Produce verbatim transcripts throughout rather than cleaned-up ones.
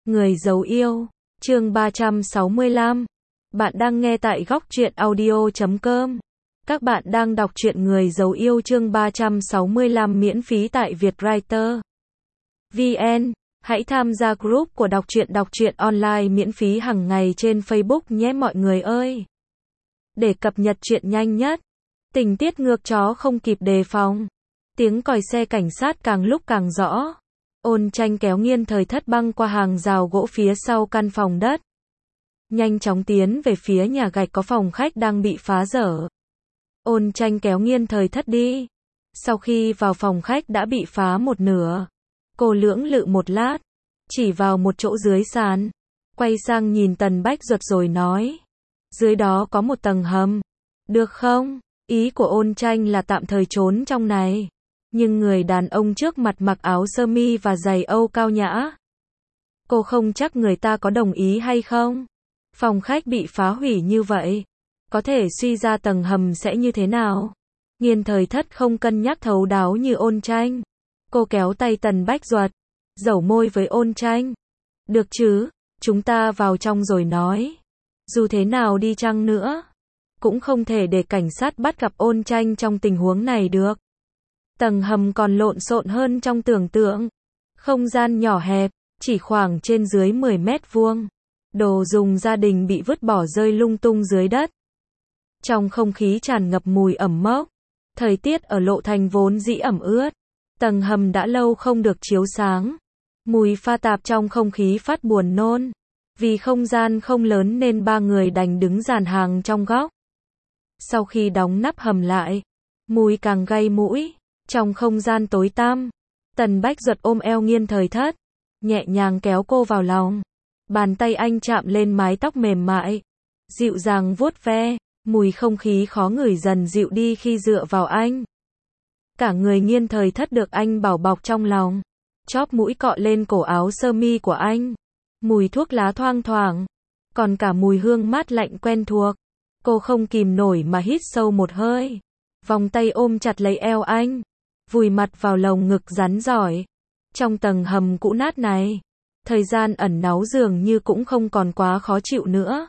Người giấu yêu, chương ba trăm sáu mươi lăm. Bạn đang nghe tại góc truyện audio chấm com. Các bạn đang đọc truyện Người giấu yêu chương ba trăm sáu mươi lăm miễn phí tại Vietwriter vê en. Hãy tham gia group của đọc truyện đọc truyện online miễn phí hàng ngày trên Facebook nhé mọi người ơi. Để cập nhật truyện nhanh nhất. Tình tiết ngược chó không kịp đề phòng. Tiếng còi xe cảnh sát càng lúc càng rõ. Ôn Tranh kéo Nghiên Thời Thất băng qua hàng rào gỗ phía sau căn phòng đất. Nhanh chóng tiến về phía nhà gạch có phòng khách đang bị phá dở. Ôn Tranh kéo Nghiên Thời Thất đi. Sau khi vào phòng khách đã bị phá một nửa. Cô lưỡng lự một lát. Chỉ vào một chỗ dưới sàn. Quay sang nhìn Tần Bách Duật rồi nói. Dưới đó có một tầng hầm. Được không? Ý của Ôn Tranh là tạm thời trốn trong này. Nhưng người đàn ông trước mặt mặc áo sơ mi và giày Âu cao nhã. Cô không chắc người ta có đồng ý hay không. Phòng khách bị phá hủy như vậy. Có thể suy ra tầng hầm sẽ như thế nào. Nghiên Thời Thất không cân nhắc thấu đáo như Ôn Tranh. Cô kéo tay Tần Bách Duật. Dẩu môi với Ôn Tranh. Được chứ, chúng ta vào trong rồi nói. Dù thế nào đi chăng nữa. Cũng không thể để cảnh sát bắt gặp Ôn Tranh trong tình huống này được. Tầng hầm còn lộn xộn hơn trong tưởng tượng. Không gian nhỏ hẹp, chỉ khoảng trên dưới mười mét vuông. Đồ dùng gia đình bị vứt bỏ rơi lung tung dưới đất. Trong không khí tràn ngập mùi ẩm mốc. Thời tiết ở Lộ Thành vốn dĩ ẩm ướt. Tầng hầm đã lâu không được chiếu sáng. Mùi pha tạp trong không khí phát buồn nôn. Vì không gian không lớn nên ba người đành đứng dàn hàng trong góc. Sau khi đóng nắp hầm lại, mùi càng gây mũi. Trong không gian tối tăm, Tần Bách Duật ôm eo Nghiên Thời Thất, nhẹ nhàng kéo cô vào lòng. Bàn tay anh chạm lên mái tóc mềm mại, dịu dàng vuốt ve, mùi không khí khó ngửi dần dịu đi khi dựa vào anh. Cả người Nghiên Thời Thất được anh bảo bọc trong lòng, chóp mũi cọ lên cổ áo sơ mi của anh. Mùi thuốc lá thoang thoảng, còn cả mùi hương mát lạnh quen thuộc. Cô không kìm nổi mà hít sâu một hơi, vòng tay ôm chặt lấy eo anh. Vùi mặt vào lồng ngực rắn giỏi. Trong tầng hầm cũ nát này, thời gian ẩn náu dường như cũng không còn quá khó chịu nữa.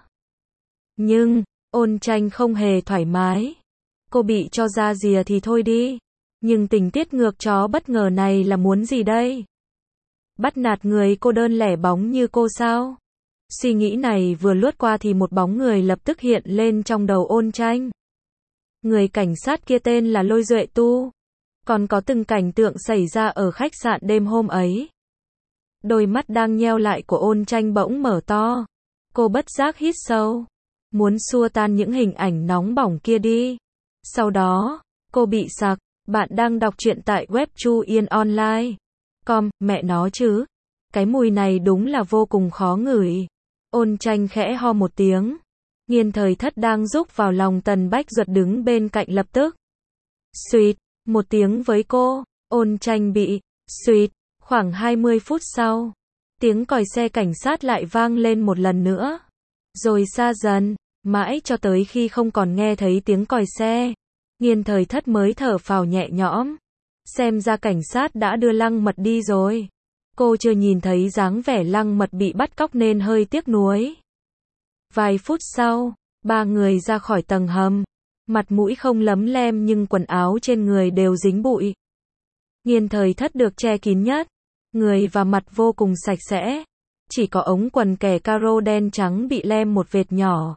Nhưng, Ôn Tranh không hề thoải mái. Cô bị cho ra rìa thì thôi đi. Nhưng tình tiết ngược chó bất ngờ này là muốn gì đây? Bắt nạt người cô đơn lẻ bóng như cô sao? Suy nghĩ này vừa lướt qua thì một bóng người lập tức hiện lên trong đầu Ôn Tranh. Người cảnh sát kia tên là Lôi Duệ Tu. Còn có từng cảnh tượng xảy ra ở khách sạn đêm hôm ấy. Đôi mắt đang nheo lại của Ôn Tranh bỗng mở to. Cô bất giác hít sâu. Muốn xua tan những hình ảnh nóng bỏng kia đi. Sau đó, cô bị sặc. Bạn đang đọc truyện tại web chu yên online chấm com. Mẹ nó chứ. Cái mùi này đúng là vô cùng khó ngửi. Ôn Tranh khẽ ho một tiếng. Nghiên Thời Thất đang rúc vào lòng Tần Bách Duật đứng bên cạnh lập tức. Suýt. Một tiếng với cô, Ôn Tranh bị suýt. Khoảng hai mươi phút sau, tiếng còi xe cảnh sát lại vang lên một lần nữa. Rồi xa dần, mãi cho tới khi không còn nghe thấy tiếng còi xe. Nghiên Thời Thất mới thở phào nhẹ nhõm. Xem ra cảnh sát đã đưa Lăng Mật đi rồi. Cô chưa nhìn thấy dáng vẻ Lăng Mật bị bắt cóc nên hơi tiếc nuối. Vài phút sau, ba người ra khỏi tầng hầm. Mặt mũi không lấm lem nhưng quần áo trên người đều dính bụi. Nghiên Thời Thất được che kín nhất. Người và mặt vô cùng sạch sẽ. Chỉ có ống quần kẻ caro đen trắng bị lem một vệt nhỏ.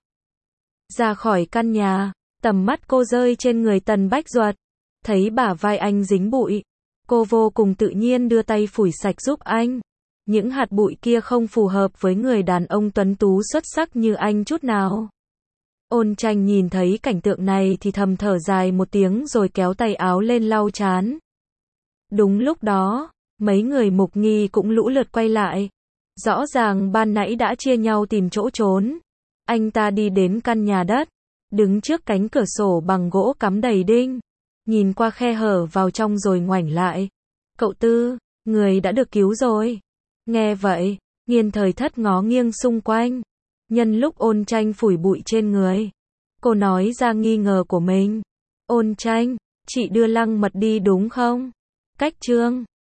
Ra khỏi căn nhà, tầm mắt cô rơi trên người Tần Bách Duật. Thấy bả vai anh dính bụi. Cô vô cùng tự nhiên đưa tay phủi sạch giúp anh. Những hạt bụi kia không phù hợp với người đàn ông tuấn tú xuất sắc như anh chút nào. Ôn Tranh nhìn thấy cảnh tượng này thì thầm thở dài một tiếng rồi kéo tay áo lên lau trán. Đúng lúc đó, mấy người mục nghi cũng lũ lượt quay lại. Rõ ràng ban nãy đã chia nhau tìm chỗ trốn. Anh ta đi đến căn nhà đất, đứng trước cánh cửa sổ bằng gỗ cắm đầy đinh. Nhìn qua khe hở vào trong rồi ngoảnh lại. Cậu Tư, người đã được cứu rồi. Nghe vậy, Nghiên Thời Thất ngó nghiêng xung quanh. Nhân lúc Ôn Tranh phủi bụi trên người, cô nói ra nghi ngờ của mình. Ôn Tranh, chị đưa Lăng Mật đi đúng không? Cách chương